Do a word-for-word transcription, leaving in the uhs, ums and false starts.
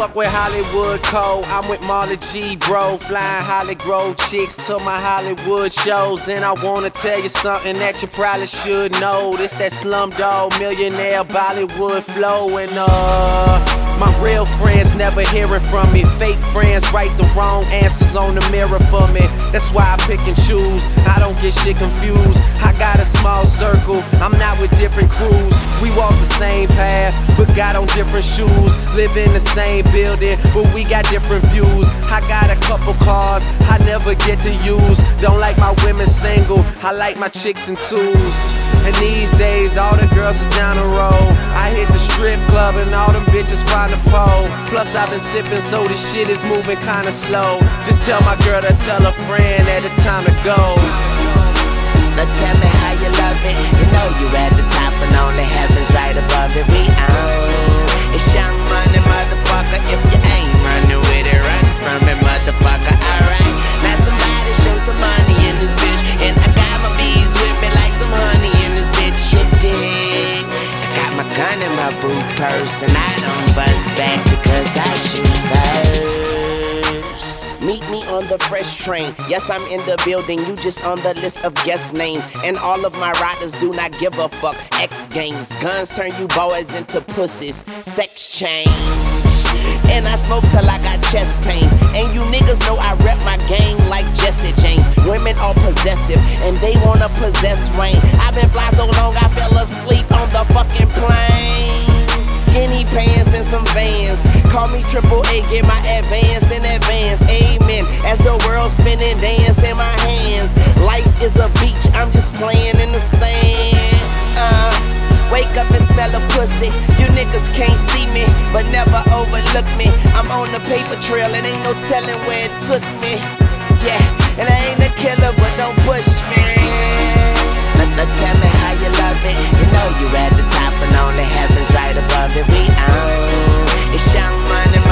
fuck with Hollywood Code, I'm with Marley G, bro. Flying Holly Grove chicks to my Hollywood shows. And I wanna tell you something that you probably should know. This that Slumdog Millionaire Bollywood flow. And uh, my real friends never hearing from me. Fake friends write the wrong answers on the mirror for me. That's why I pick and choose, I don't get shit confused. I got a small circle, I'm not with different crews. We walk the same path, but got on different shoes. Live in the same building, but we got different views. I got a couple cars I never get to use. Don't like my women single, I like my chicks in twos. And these days all the girls is down the road. I hit the strip club and all them bitches find a pole. Plus I've been sipping so this shit is moving kinda slow. Just tell my girl to tell a friend that it's time to go. Now tell me how you love it. You know you at the top and only heaven's right above it. We own it's Young Money, motherfucker. If you ain't running with it, run from it, motherfucker. Alright, now somebody show some money in this bitch. And I got my bees with me like some honey in this bitch. You dig? I got my gun in my boot purse and I don't bust back because I shoot first. Meet me on the fresh train. Yes, I'm in the building, you just on the list of guest names. And all of my riders do not give a fuck. X Games, guns turn you boys into pussies. Sex change. And I smoke till I got chest pains. And you niggas know I rep my gang like Jesse James. Women are possessive and they wanna possess Wayne. I've been fly so long I fell asleep on the fucking plane. Skinny pants and some Vans. Call me Triple A, get my advance in advance. Amen. As the world spinning, dance in my hands. Life is a beach, I'm just playing in the sand. Uh, wake up and smell a pussy. You niggas can't see me, but never overlook me. I'm on the paper trail, and ain't no telling where it took me. Yeah, and I ain't a killer, but don't push me. Now, now tell me how you love it. You know you at the top and only heaven's right above it. We own it's Young Money,